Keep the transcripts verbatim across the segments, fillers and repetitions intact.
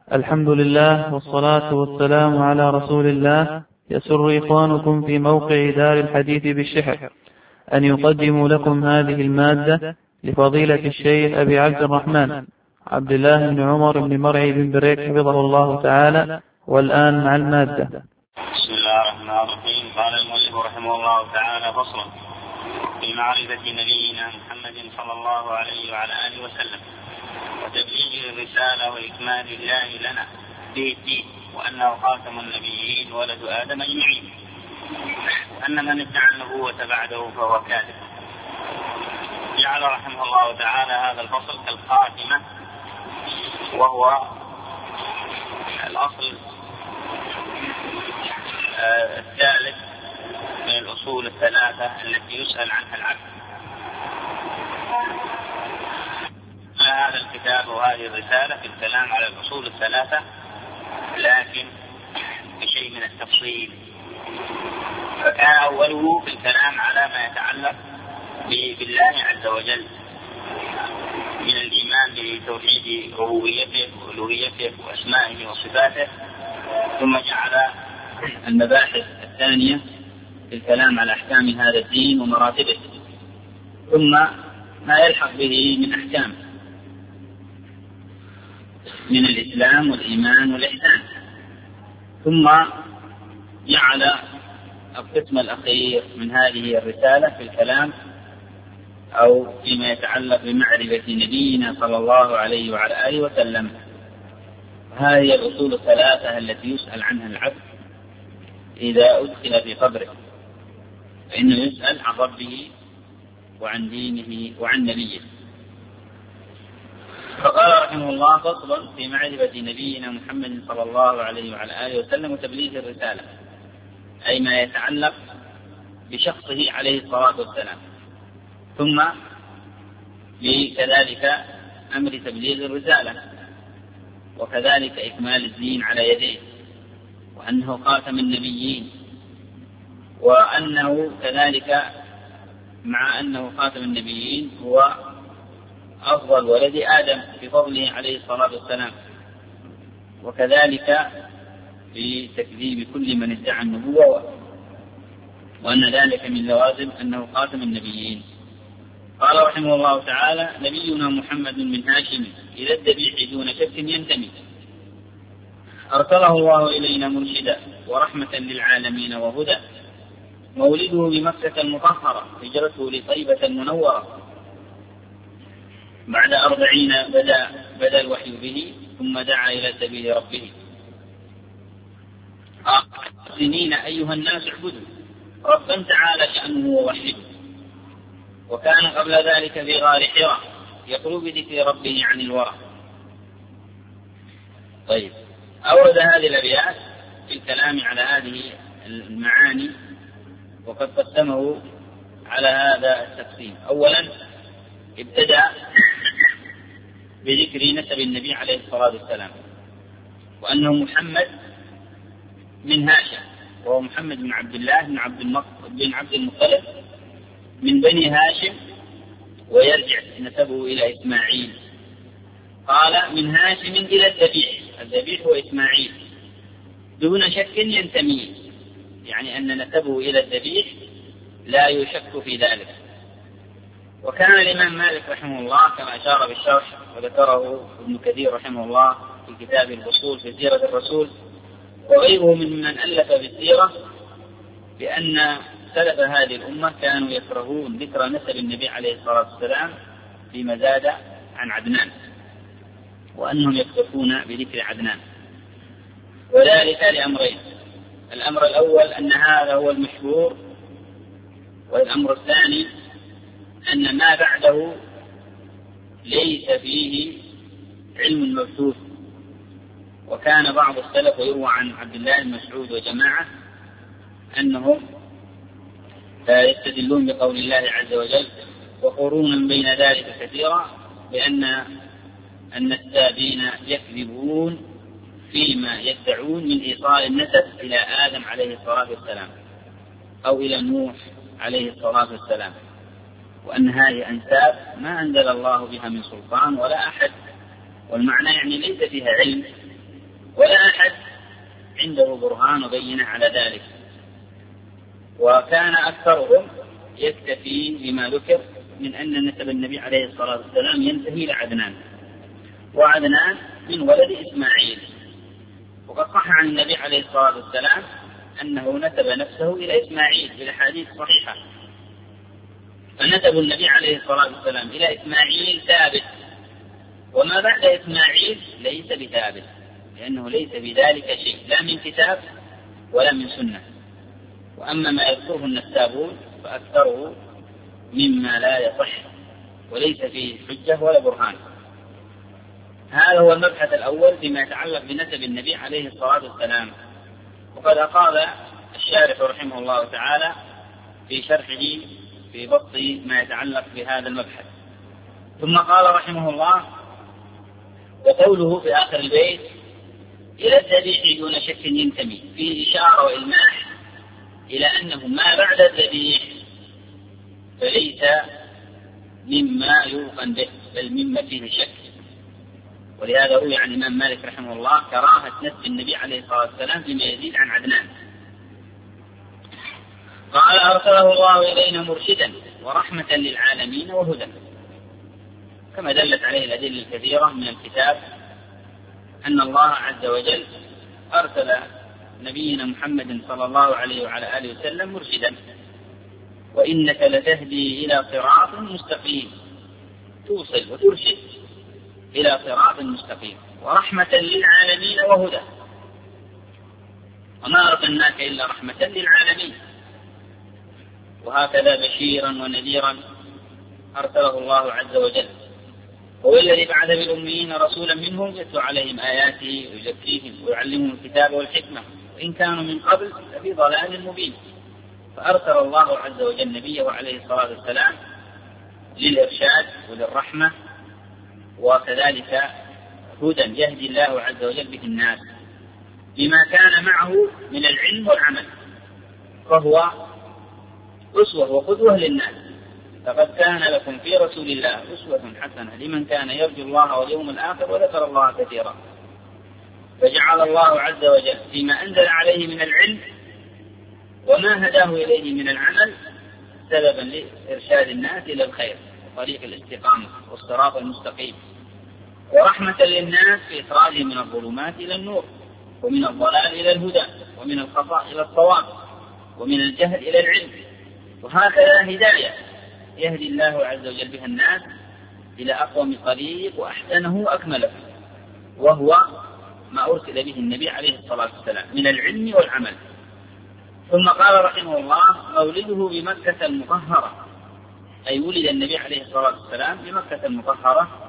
الحمد لله والصلاة والسلام على رسول الله. يسر إخوانكم في موقع دار الحديث بالشحر أن يقدموا لكم هذه المادة لفضيلة الشيخ أبي عبد الرحمن عبد الله بن عمر بن مرعي بن بريك حفظه الله تعالى. والآن مع المادة. بسم الله الرحمن الرحيم. قال المؤلف رحمه الله تعالى: فصل في معرفة نبينا محمد صلى الله عليه وعلى آله وسلم وتبليغ الرسالة وإكمال الله لنا به الدين، وأنه خاتم النبيين ولد آدم أجمعين، وأن من ادعى النبوة بعده فهو كاذب. جعل رحمه الله تعالى هذا الفصل كالخاتمة، وهو الأصل الثالث من الأصول الثلاثة التي يسأل عنها العبد. هذا الكتاب وهذه الرسالة في الكلام على الأصول الثلاثة، لكن بشيء من التفصيل. فكان أوله في الكلام على ما يتعلق بالله عز وجل من الإيمان بتوحيد ربوبيته وألوهيته وأسمائه وصفاته، ثم جعل المباحث الثانية في الكلام على أحكام هذا الدين ومراتبه، ثم ما يلحق به من أحكام من الإسلام والإيمان والإحسان، ثم جعل القسم الأخير من هذه الرسالة في الكلام أو فيما يتعلق بمعرفة نبينا صلى الله عليه وعلى آله وسلم. هذه الأصول الثلاثة التي يسأل عنها العبد إذا أدخل في قبره، فإنه يسأل عن ربه وعن دينه وعن نبيه. فقال رحمه الله: فصل في معرفة نبينا محمد صلى الله عليه وعلى آله وسلم وتبليغ الرسالة، أي ما يتعلق بشخصه عليه الصلاة والسلام، ثم كذلك أمر تبليغ الرسالة، وكذلك إكمال الدين على يديه، وأنه خاتم النبيين، وأنه كذلك مع أنه خاتم النبيين هو أفضل ولد آدم بفضله عليه الصلاة والسلام، وكذلك في تكذيب كل من ادعى النبوة، وأن ذلك من لوازم أنه خاتم النبيين. قال رحمه الله تعالى: نبينا محمد من هاشم إلى الذبيح دون شك ينتمي، أرسله الله إلينا مرشدا ورحمة للعالمين وهدى، مولده بمكة المطهرة، هجرته لطيبة المنورة، بعد أربعين بدأ, بدأ الوحي به، ثم دعا إلى سبيل ربه. سنين أيها الناس اعبدوا ربا تعالى شأنه ووحده، وكان قبل ذلك في غار حراء يقول بذكر ربه عن الورى. طيب، أورد هذه الأبيات في الكلام على هذه المعاني، وقد قسمه على هذا التقسيم. أولا ابتدأ بذكر نسب النبي عليه الصلاة والسلام، وأنه محمد من هاشم، وهو محمد بن عبد الله بن عبد بن عبد المطلب من بني هاشم، ويرجع نسبه إلى إسماعيل. قال: من هاشم إلى الذبيح، الذبيح هو إسماعيل، دون شك ينتمي، يعني أن نسبه إلى الذبيح لا يشك في ذلك. وكان الإمام مالك رحمه الله كما أشار بالشرح وذكره ابن كثير رحمه الله في كتاب الفصول في سيرة الرسول، وغيره ممن ألف بالسيرة، بأن سلف هذه الأمة كانوا يكرهون ذكر نسب النبي عليه الصلاة والسلام فيما زاد عن عدنان، وأنهم يكتفون بذكر عدنان، وذلك لأمرين: الأمر الأول أن هذا هو المشهور، والأمر الثاني أن ما بعده ليس فيه علم مبثوث. وكان بعض السلف ويروى عن عبد الله بن مسعود وجماعة أنهم يستدلون بقول الله عز وجل: وقرونا بين ذلك كثيرا، بأن النسابين يكذبون فيما يدعون من إيصال النسب إلى آدم عليه الصلاة والسلام أو إلى نوح عليه الصلاة والسلام، وأن هذه أنساب ما أنزل الله بها من سلطان ولا أحد، والمعنى يعني ليس فيها علم ولا أحد عنده برهان وبينة على ذلك. وكان أكثرهم يكتفي بما ذكر من أن نسب النبي عليه الصلاة والسلام ينتهي إلى عدنان، وعدنان من ولد إسماعيل. وقد صح عن النبي عليه الصلاة والسلام أنه نسب نفسه إلى إسماعيل بالأحاديث الصحيحة. فنسب النبي عليه الصلاة والسلام إلى إسماعيل ثابت، وما بعد إسماعيل ليس بثابت، لأنه ليس بذلك شيء لا من كتاب ولا من سنة. وأما ما يذكره النسابون فأكثره مما لا يصح وليس فيه حجة ولا برهان. هذا هو المبحث الأول فيما يتعلق بنسب النبي عليه الصلاة والسلام. وقد أقال الشارح رحمه الله تعالى في شرحه في بسط ما يتعلق بهذا المبحث. ثم قال رحمه الله: وقوله في آخر البيت: إلى الذبيح دون شك ينتمي، فيه إشارة وإلماح إلى أنه ما بعد الذبيح فليس مما يوقن به، بل مما فيه شك. ولهذا روي عن الإمام مالك رحمه الله كراهة نسب النبي عليه الصلاة والسلام فيما يزيد عن عدنان. قال: أرسله الله إلينا مرشدا ورحمة للعالمين وهدى، كما دلت عليه الأدلة الكثيرة من الكتاب أن الله عز وجل أرسل نبينا محمد صلى الله عليه وعلى آله وسلم مرشدا، وإنك لتهدي إلى صراط مستقيم، توصل وترشد إلى صراط مستقيم، ورحمة للعالمين وهدى، وما أرسلناك إلا رحمة للعالمين. وهكذا بشيرا ونذيرا أرسله الله عز وجل. هو الذي بعث بالأميين رسولا منهم يتلو عليهم آياته ويزكيهم ويعلمهم الكتاب والحكمة وإن كانوا من قبل ففي ضلال مبين. فأرسل الله عز وجل نبيه عليه الصلاة والسلام للإرشاد وللرحمة، وكذلك هدى يهدي الله عز وجل به الناس بما كان معه من العلم والعمل، فهو أسوة وقدوة للناس. فقد كان لكم في رسول الله أسوة حسنة لمن كان يرجو الله واليوم الآخر وذكر الله كثيرا. فجعل الله عز وجل فيما أنزل عليه من العلم وما هداه إليه من العمل سببا لإرشاد الناس إلى الخير وطريق الاستقامة والصراط المستقيم، ورحمة للناس في إخراجهم من الظلمات إلى النور، ومن الضلال إلى الهدى، ومن الخطأ إلى الصواب، ومن الجهل إلى العلم. وهكذا هداية يهدي الله عز وجل بها الناس إلى أقوم طريق وأحسنه وأكمله، وهو ما أرسل به النبي عليه الصلاة والسلام من العلم والعمل. ثم قال رحمه الله: مولده بمكة المطهرة، أي ولد النبي عليه الصلاة والسلام بمكة المطهرة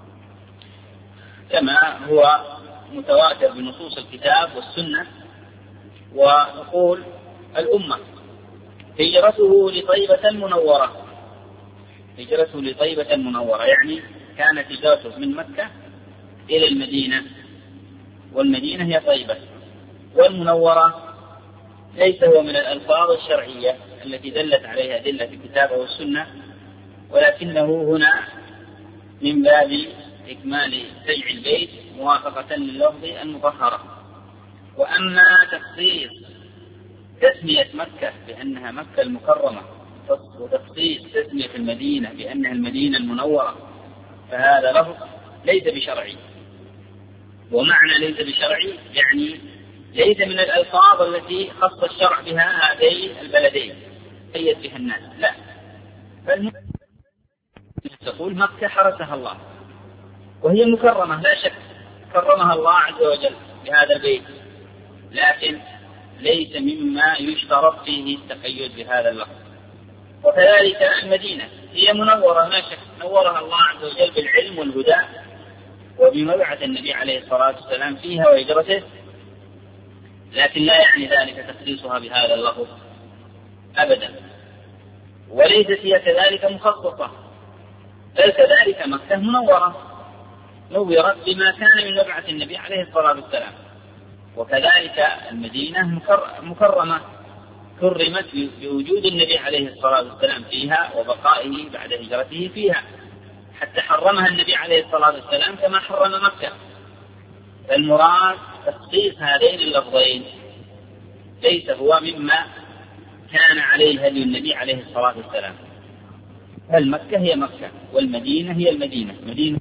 كما هو متواتر بنصوص الكتاب والسنة. ونقول الأمة هجرته لطيبة المنورة، هجرته لطيبة المنورة يعني كانت هجرته من مكة إلى المدينة، والمدينة هي طيبة، والمنورة ليس هو من الألفاظ الشرعية التي دلت عليها أدلة الكتاب والسنة، ولكنه هنا من باب إكمال سجع البيت موافقة لللفظ المطهرة. وأما تخصيص تسمية مكة بأنها مكة المكرمة وتخصيص تسمية المدينة بأنها المدينة المنورة فهذا لفظ ليس بشرعي. ومعنى ليس بشرعي يعني ليس من الألفاظ التي خص الشرع بها هذين البلدين قيد بها الناس، لا، بل تقول مكة حرسها الله وهي مكرمة لا شك، كرمها الله عز وجل بهذا البيت، لكن ليس مما يشترط فيه التقيد بهذا اللفظ. وكذلك المدينة هي منورة لا شك، نورها الله عز وجل بالعلم والهدى وبمبعث النبي عليه الصلاة والسلام فيها وهجرته، لكن لا يعني ذلك تخصيصها بهذا اللفظ أبدا. وليست هي كذلك مخصصة، بل كذلك مكة منورة نورت بما كان من مبعث النبي عليه الصلاة والسلام. وكذلك المدينة مكرمة كرمت بوجود النبي عليه الصلاة والسلام فيها وبقائه بعد هجرته فيها، حتى حرمها النبي عليه الصلاة والسلام كما حرم مكة. فالمراد تخصيص هذين اللفظين ليس هو مما كان عليه هدي النبي عليه الصلاة والسلام. فالمكة هي مكة والمدينة هي المدينة مدينة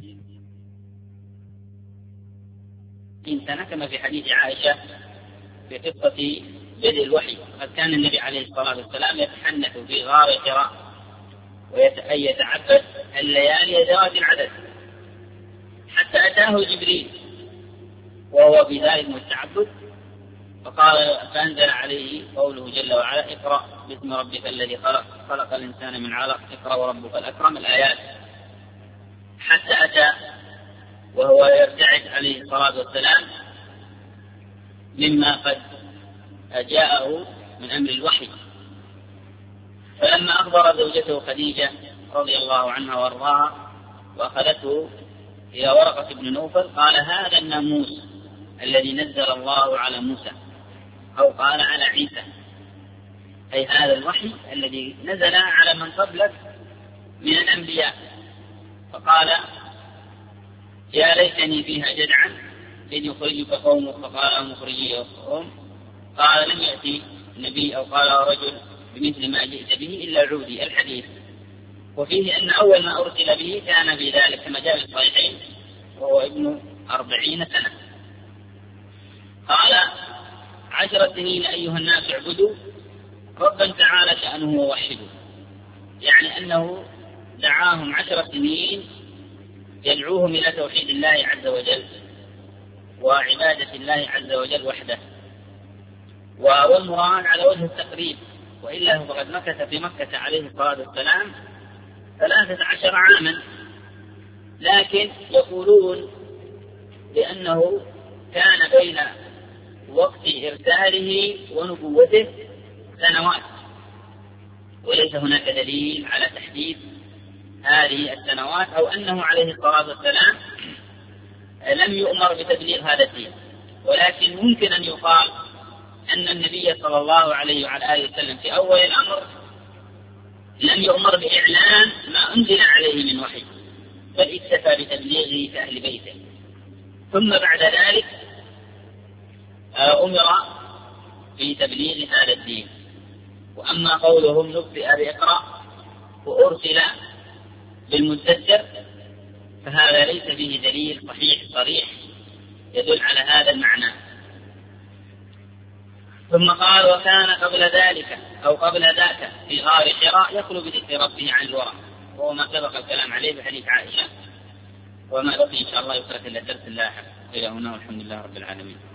سنة، كما في حديث عائشة في قصة بدء الوحي. قد كان النبي عليه الصلاة والسلام يتحنث في غار حراء ويتعبد الليالي ذوات العدد حتى أتاه جبريل وهو في ذلك متعبد، فقال فأنزل عليه قوله جل وعلا: اقرأ باسم ربك الذي خلق خلق الإنسان من علق اقرأ وربك الأكرم، الآيات، حتى أتى وهو يرتعد عليه الصلاة والسلام مما قد جاءه من أمر الوحي. فلما أخبر زوجته خديجة رضي الله عنها وارضاها وأخذته إلى ورقة بن نوفل قال: هذا الناموس الذي نزل الله على موسى، أو قال على عيسى، أي هذا الوحي الذي نزل على من قبلك من الأنبياء. فقال: يا ليتني فيها جدعا إذ يخرجك قومك فقال مخرجي قوم. قال: لم يأتي نبي أو قال رجل بمثل ما جئت به إلا عودي، الحديث. وفيه أن أول ما أرسل به كان في ذلك كما جاء في الصحيحين وهو ابن أربعين سنة. قال: عشر سنين أيها الناس اعبدوا ربا تعالى شأنه ووحدوا، يعني أنه دعاهم عشر سنين يدعوهم إلى توحيد الله عز وجل وعبادة الله عز وجل وحده، والمراد على وجه التقريب، وإلا فقد مكث في مكة عليه الصلاة والسلام ثلاثة عشر عاما، لكن يقولون لأنه كان بين وقت إرساله ونبوته سنوات، وليس هناك دليل على تحديد هذه السنوات أو أنه عليه الصلاة والسلام لم يؤمر بتبليغ هذا الدين، ولكن ممكن أن يقال أن النبي صلى الله عليه وعلى آله وسلم في أول الأمر لم يؤمر بإعلان ما أنزل عليه من وحي، بل اكتفى بتبليغه في أهل بيته، ثم بعد ذلك أمر في تبليغ هذا الدين. وأما قولهم نبئ بإقرأ وأرسل بالمدثر فهذا ليس فيه دليل صحيح صريح يدل على هذا المعنى. ثم قال: وكان قبل ذلك أو قبل ذاك في غار حراء يخلو بذكر ربه عن الورع، وهو ما سبق الكلام عليه بحديث عائشة، وما بقي إن شاء الله يترك إلا درس لاحق. إلى هنا والحمد لله رب العالمين.